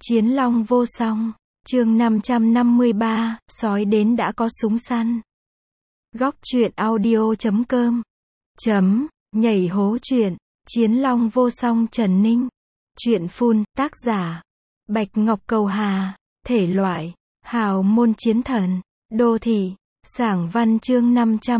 Chiến long vô song, chương 553, sói đến đã có súng săn. Góc truyện audio.com Nhảy hố truyện, Chiến long vô song Trần Ninh. Truyện full, tác giả Bạch Ngọc Cầu Hà, thể loại hào môn chiến thần, đô thị, sảng văn chương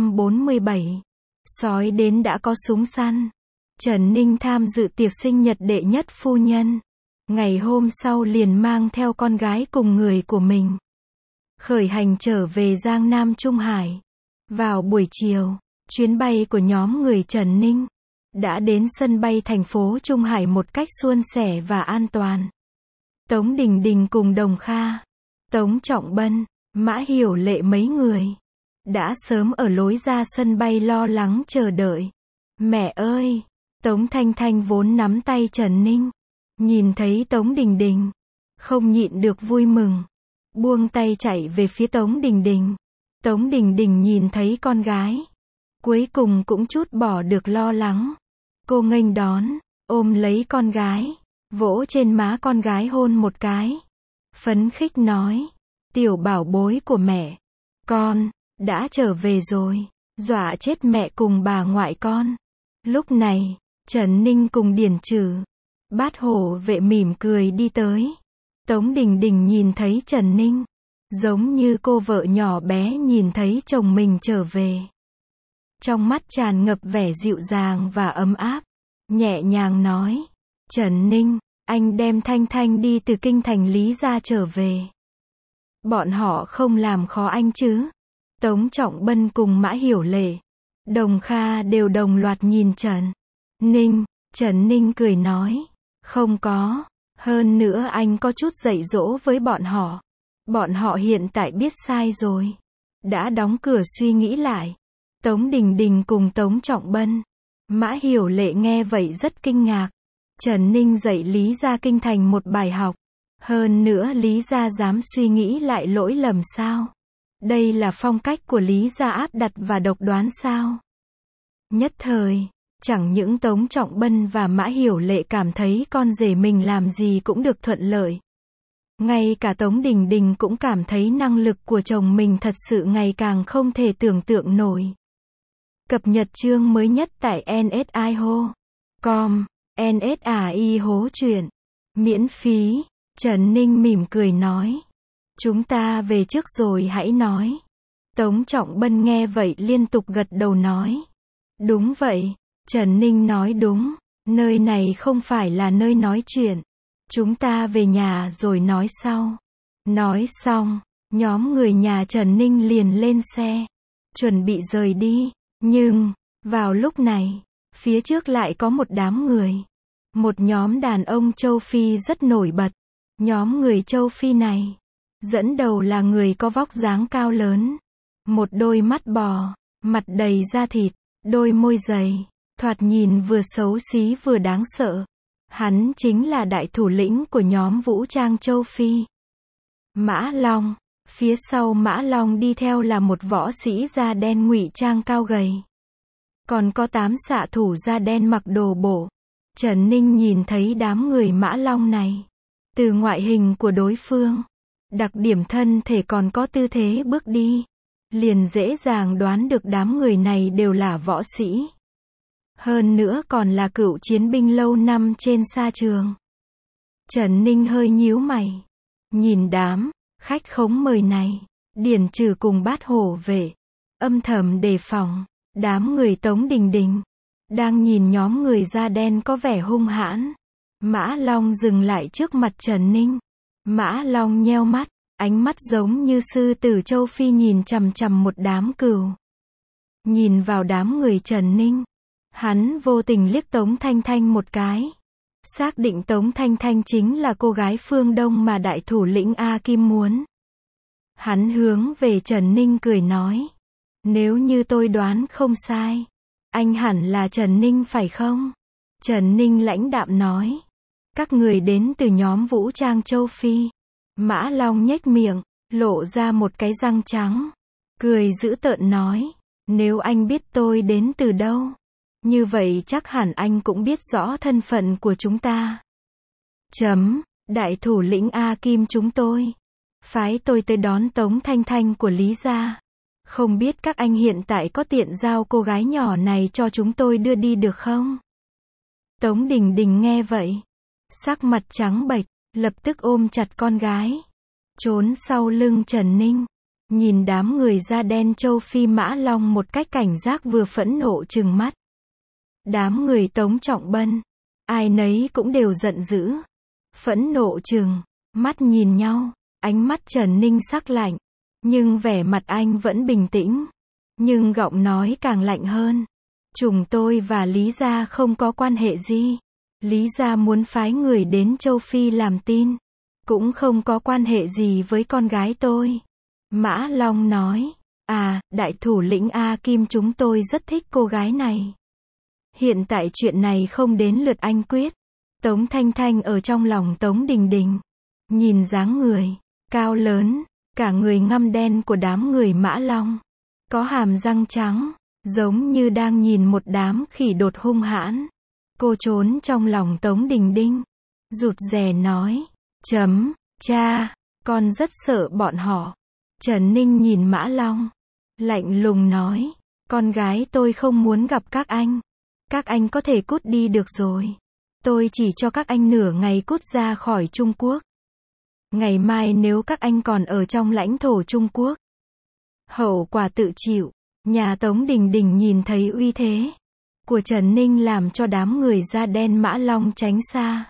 547. Sói đến đã có súng săn. Trần Ninh tham dự tiệc sinh nhật đệ nhất phu nhân. Ngày hôm sau liền mang theo con gái cùng người của mình khởi hành trở về Giang Nam Trung Hải. Vào buổi chiều, chuyến bay của nhóm người Trần Ninh đã đến sân bay thành phố Trung Hải một cách suôn sẻ và an toàn. Tống Đình Đình cùng Đồng Kha, Tống Trọng Bân, Mã Hiểu Lệ mấy người đã sớm ở lối ra sân bay lo lắng chờ đợi. Mẹ ơi! Tống Thanh Thanh vốn nắm tay Trần Ninh, nhìn thấy Tống Đình Đình, không nhịn được vui mừng, buông tay chạy về phía Tống Đình Đình. Tống Đình Đình nhìn thấy con gái, cuối cùng cũng trút bỏ được lo lắng. Cô nghênh đón, ôm lấy con gái, vỗ trên má con gái hôn một cái, phấn khích nói: "Tiểu bảo bối của mẹ, con đã trở về rồi." Dọa chết mẹ cùng bà ngoại con. Lúc này, Trần Ninh cùng Điển Trừ, Bát Hổ Vệ mỉm cười đi tới. Tống Đình Đình nhìn thấy Trần Ninh, giống như cô vợ nhỏ bé nhìn thấy chồng mình trở về. Trong mắt tràn ngập vẻ dịu dàng và ấm áp, nhẹ nhàng nói: "Trần Ninh, anh đem Thanh Thanh đi từ kinh thành Lý ra trở về. Bọn họ không làm khó anh chứ?" Tống Trọng Bân cùng Mã Hiểu Lệ, Đồng Kha đều đồng loạt nhìn Trần Ninh. Trần Ninh cười nói: "Không có, hơn nữa anh có chút dạy dỗ với bọn họ. Bọn họ hiện tại biết sai rồi, đã đóng cửa suy nghĩ lại." Tống Đình Đình cùng Tống Trọng Bân, Mã Hiểu Lệ nghe vậy rất kinh ngạc. Trần Ninh dạy Lý Gia kinh thành một bài học, hơn nữa Lý Gia dám suy nghĩ lại lỗi lầm sao? Đây là phong cách của Lý Gia áp đặt và độc đoán sao? Nhất thời, chẳng những Tống Trọng Bân và Mã Hiểu Lệ cảm thấy con rể mình làm gì cũng được thuận lợi. Ngay cả Tống Đình Đình cũng cảm thấy năng lực của chồng mình thật sự ngày càng không thể tưởng tượng nổi. Cập nhật chương mới nhất tại nsiho.com, NSAI hố truyện. Miễn phí. Trần Ninh mỉm cười nói: "Chúng ta về trước rồi hãy nói." Tống Trọng Bân nghe vậy liên tục gật đầu nói: "Đúng vậy." Trần Ninh nói: "Đúng, nơi này không phải là nơi nói chuyện. Chúng ta về nhà rồi nói sau." Nói xong, nhóm người nhà Trần Ninh liền lên xe, chuẩn bị rời đi. Nhưng, vào lúc này, phía trước lại có một đám người. Một nhóm đàn ông châu Phi rất nổi bật. Nhóm người châu Phi này, dẫn đầu là người có vóc dáng cao lớn, một đôi mắt bò, mặt đầy da thịt, đôi môi dày, thoạt nhìn vừa xấu xí vừa đáng sợ. Hắn chính là đại thủ lĩnh của nhóm vũ trang châu Phi, Mã Long. Phía sau Mã Long đi theo là một võ sĩ da đen ngụy trang cao gầy. Còn có 8 xạ thủ da đen mặc đồ bổ. Trần Ninh nhìn thấy đám người Mã Long này, từ ngoại hình của đối phương, đặc điểm thân thể còn có tư thế bước đi, liền dễ dàng đoán được đám người này đều là võ sĩ. Hơn nữa còn là cựu chiến binh lâu năm trên sa trường. Trần Ninh hơi nhíu mày, nhìn đám khách khống mời này, Điển Trừ cùng Bát Hổ Vệ, âm thầm đề phòng. Đám người Tống Đình Đình đang nhìn nhóm người da đen có vẻ hung hãn. Mã Long dừng lại trước mặt Trần Ninh. Mã Long nheo mắt, ánh mắt giống như sư tử châu Phi nhìn chằm chằm một đám cừu. Nhìn vào đám người Trần Ninh, hắn vô tình liếc Tống Thanh Thanh một cái, xác định Tống Thanh Thanh chính là cô gái phương Đông mà đại thủ lĩnh A Kim muốn. Hắn hướng về Trần Ninh cười nói: "Nếu như tôi đoán không sai, anh hẳn là Trần Ninh phải không?" Trần Ninh lãnh đạm nói: "Các người đến từ nhóm vũ trang châu Phi." Mã Long nhếch miệng, lộ ra một cái răng trắng, cười dữ tợn nói: "Nếu anh biết tôi đến từ đâu, như vậy chắc hẳn anh cũng biết rõ thân phận của chúng ta." Đại thủ lĩnh A Kim chúng tôi phái tôi tới đón Tống Thanh Thanh của Lý gia. Không biết các anh hiện tại có tiện giao cô gái nhỏ này cho chúng tôi đưa đi được không? Tống Đình Đình nghe vậy, sắc mặt trắng bệch, lập tức ôm chặt con gái, trốn sau lưng Trần Ninh, nhìn đám người da đen châu Phi Mã Long một cách cảnh giác vừa phẫn nộ trừng mắt. Đám người Tống Trọng Bân, ai nấy cũng đều giận dữ, phẫn nộ trừng mắt nhìn nhau, ánh mắt Trần Ninh sắc lạnh, nhưng vẻ mặt anh vẫn bình tĩnh, nhưng giọng nói càng lạnh hơn. Chúng tôi và Lý gia không có quan hệ gì. Lý gia muốn phái người đến châu Phi làm tin, cũng không có quan hệ gì với con gái tôi. Mã Long nói, đại thủ lĩnh A Kim chúng tôi rất thích cô gái này. Hiện tại chuyện này không đến lượt anh quyết. Tống Thanh Thanh ở trong lòng Tống Đình Đình, nhìn dáng người cao lớn, cả người ngăm đen của đám người Mã Long, có hàm răng trắng, giống như đang nhìn một đám khỉ đột hung hãn. Cô trốn trong lòng Tống Đình Đình, rụt rè nói, cha, con rất sợ bọn họ. Trần Ninh nhìn Mã Long, lạnh lùng nói, con gái tôi không muốn gặp các anh có thể cút đi được rồi. Tôi chỉ cho các anh nửa ngày cút ra khỏi Trung Quốc. Ngày mai nếu các anh còn ở trong lãnh thổ Trung Quốc, hậu quả tự chịu. Nhà Tống Đình Đình nhìn thấy uy thế của Trần Ninh làm cho đám người da đen Mã Long tránh xa.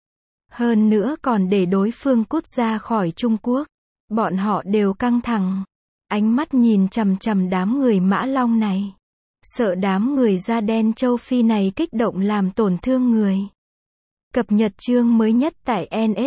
Hơn nữa còn để đối phương cút ra khỏi Trung Quốc. Bọn họ đều căng thẳng, ánh mắt nhìn chằm chằm đám người Mã Long này. Sợ đám người da đen châu Phi này kích động làm tổn thương người. Cập nhật chương mới nhất tại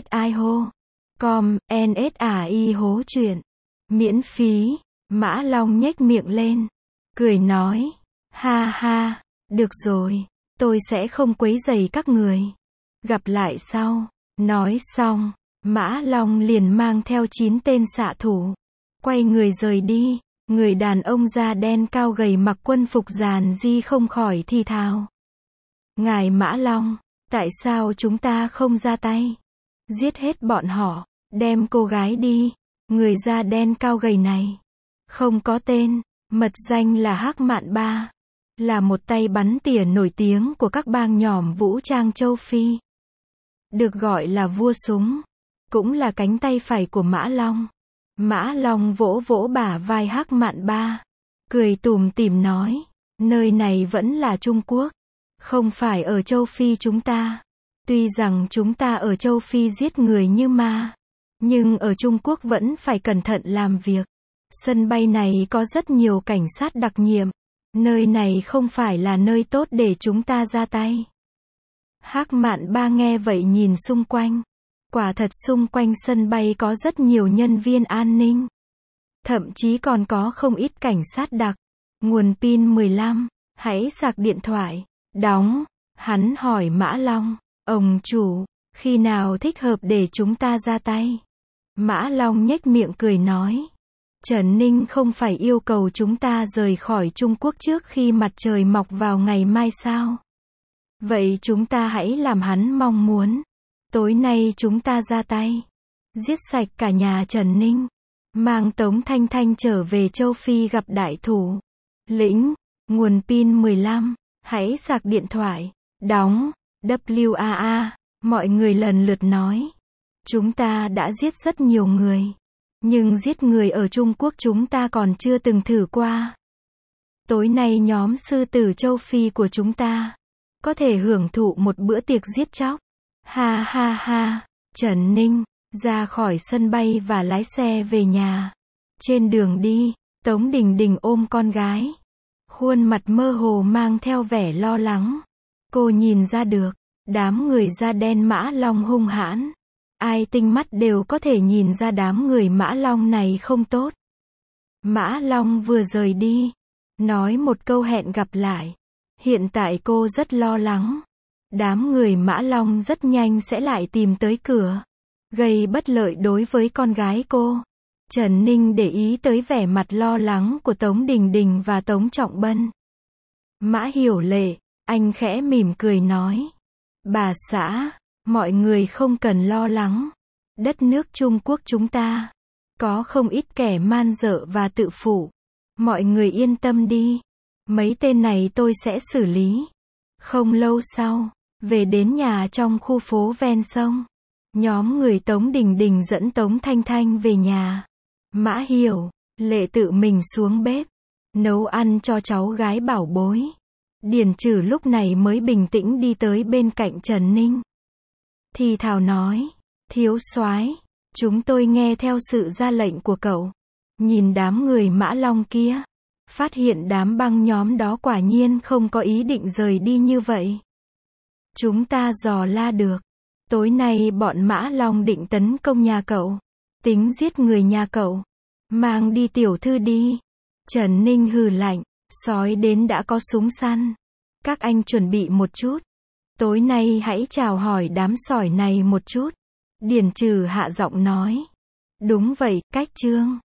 nsiho.com, NSAI hố chuyện. Miễn phí. Mã Long nhếch miệng lên, cười nói, ha ha, được rồi, tôi sẽ không quấy rầy các người. Gặp lại sau. Nói xong, Mã Long liền mang theo 9 tên xạ thủ, quay người rời đi. Người đàn ông da đen cao gầy mặc quân phục giàn di không khỏi thì thào. Ngài Mã Long, tại sao chúng ta không ra tay? Giết hết bọn họ, đem cô gái đi. Người da đen cao gầy này không có tên, mật danh là Hắc Mạn Ba, là một tay bắn tỉa nổi tiếng của các bang nhỏm vũ trang châu Phi. Được gọi là vua súng, cũng là cánh tay phải của Mã Long. Mã Long vỗ vỗ bả vai Hắc Mạn Ba, cười tủm tỉm nói, nơi này vẫn là Trung Quốc, không phải ở châu Phi chúng ta. Tuy rằng chúng ta ở châu Phi giết người như ma, nhưng ở Trung Quốc vẫn phải cẩn thận làm việc. Sân bay này có rất nhiều cảnh sát đặc nhiệm. Nơi này không phải là nơi tốt để chúng ta ra tay. Hắc Mạn Ba nghe vậy nhìn xung quanh. Quả thật xung quanh sân bay có rất nhiều nhân viên an ninh. Thậm chí còn có không ít cảnh sát đặc. Nguồn pin 15. Hãy sạc điện thoại. Đóng. Hắn hỏi Mã Long. Ông chủ, khi nào thích hợp để chúng ta ra tay? Mã Long nhếch miệng cười nói. Trần Ninh không phải yêu cầu chúng ta rời khỏi Trung Quốc trước khi mặt trời mọc vào ngày mai sao? Vậy chúng ta hãy làm hắn mong muốn. Tối nay chúng ta ra tay, giết sạch cả nhà Trần Ninh, mang Tống Thanh Thanh trở về châu Phi gặp đại thủ lĩnh. Nguồn pin 15. Hãy sạc điện thoại. Đóng. WAA. Mọi người lần lượt nói. Chúng ta đã giết rất nhiều người. Nhưng giết người ở Trung Quốc chúng ta còn chưa từng thử qua. Tối nay nhóm sư tử châu Phi của chúng ta có thể hưởng thụ một bữa tiệc giết chóc. Ha ha ha. Trần Ninh ra khỏi sân bay và lái xe về nhà. Trên đường đi, Tống Đình Đình ôm con gái, khuôn mặt mơ hồ mang theo vẻ lo lắng. Cô nhìn ra được, đám người da đen Mã Long hung hãn. Ai tinh mắt đều có thể nhìn ra đám người Mã Long này không tốt. Mã Long vừa rời đi, nói một câu hẹn gặp lại. Hiện tại cô rất lo lắng. Đám người Mã Long rất nhanh sẽ lại tìm tới cửa, gây bất lợi đối với con gái cô. Trần Ninh để ý tới vẻ mặt lo lắng của Tống Đình Đình và Tống Trọng Bân. Mã Hiểu Lệ, anh khẽ mỉm cười nói. Bà xã, Mọi người không cần lo lắng. Đất nước Trung Quốc chúng ta có không ít kẻ man dợ và tự phụ. Mọi người yên tâm đi. Mấy tên này tôi sẽ xử lý. Không lâu sau, về đến nhà trong khu phố ven sông. Nhóm người Tống Đình Đình dẫn Tống Thanh Thanh về nhà. Mã Hiểu, Lệ tự mình xuống bếp, nấu ăn cho cháu gái bảo bối. Điền Trừ lúc này mới bình tĩnh đi tới bên cạnh Trần Ninh. Thì thào nói, thiếu soái, chúng tôi nghe theo sự ra lệnh của cậu. Nhìn đám người Mã Long kia, phát hiện đám băng nhóm đó quả nhiên không có ý định rời đi như vậy. Chúng ta dò la được. Tối nay bọn Mã Long định tấn công nhà cậu. Tính giết người nhà cậu. Mang đi tiểu thư đi. Trần Ninh hừ lạnh. Sói đến đã có súng săn. Các anh chuẩn bị một chút. Tối nay hãy chào hỏi đám sỏi này một chút. Điền Trừ hạ giọng nói. Đúng vậy, Cách Trương.